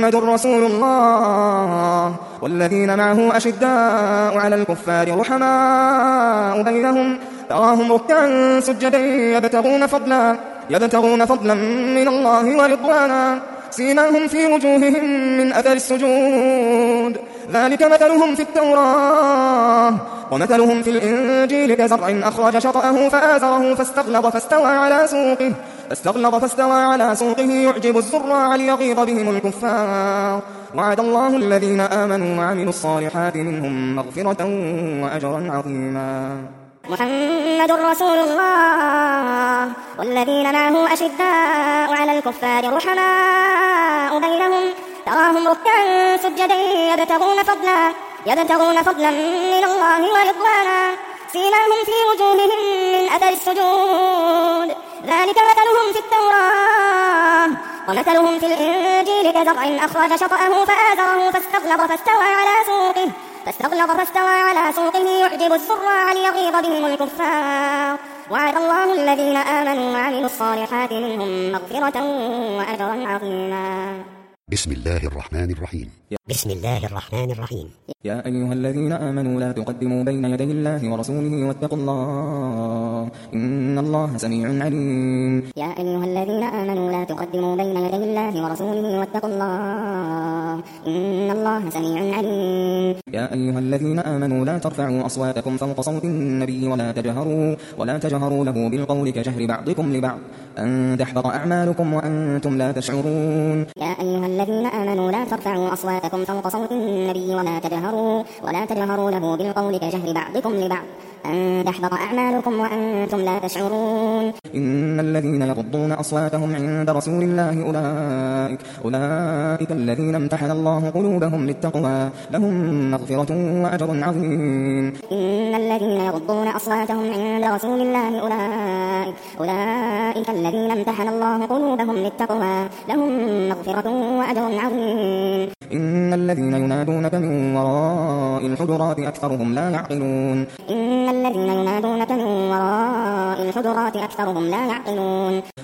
محمد رسول الله والذين معه أشداء على الكفار رحماء بينهم تراهم ركعا سجدا يبتغون فضلا من الله ورضوانا سيماهم في وجوههم من أثر السجود ذلك مثلهم في التوراة ومثلهم في الإنجيل كزرع أخرج شطأه فآزره فاستغلظ فاستوى على سوقه يعجب الزراع ليغيظ بهم الكفار وعد الله الذين آمنوا وعملوا الصالحات منهم مغفرة وأجرا عظيما. محمد رسول الله والذين معه أشداء على الكفار رحماء بينهم تراهم ركعا سجدا يبتغون فضلا من الله ورضوانا سيماهم في وجوههم من أثر السجود ذلك مثلهم في التوراة ومثلهم في الإنجيل كزرع أخرج شطأه فآزره فاستغلظ على سوقه يعجب الزراع ليغيظ بهم الكفار وعد الله الذين آمنوا وعملوا الصالحات منهم مغفرة وأجرا عظيما. بسم الله الرحمن الرحيم. يا أيها الذين آمنوا لا تقدموا بين يدي الله ورسوله واتقوا الله إن الله سميع عليم. يا أيها الذين آمنوا لا تقدموا بين يدي الله ورسوله واتقوا الله إن الله سميع عليم. يا أيها الذين آمنوا لا ترفعوا أصواتكم فوق صوت النبي ولا تجهروا له بالقول كجهر بعضكم لبعض أن تحبط أعمالكم وأنتم لا تشعرون. يا أيها الذين آمنوا لا ترفعوا أصواتكم فوق صوت النبي ولا تجهروا له بالقول كجهر بعضكم لبعض أن تحبط أعمالكم وأنتم لا تشعرون. إن الذين يغضون أصواتهم عند رسول الله أولئك الذين امتحن الله قلوبهم للتقوى لهم مغفرة وأجر عظيم. إن الذين يغضون أصواتهم عند رسول الله أولئك الذين امتحن الله قلوبهم للتقوى لهم مغفرة وأجر عظيم. إن الذين ينادونك من وراء الحجرات أكثرهم لا يعقلون. إن الذين ينادونك من وراء الحجرات أكثرهم لا يعقلون.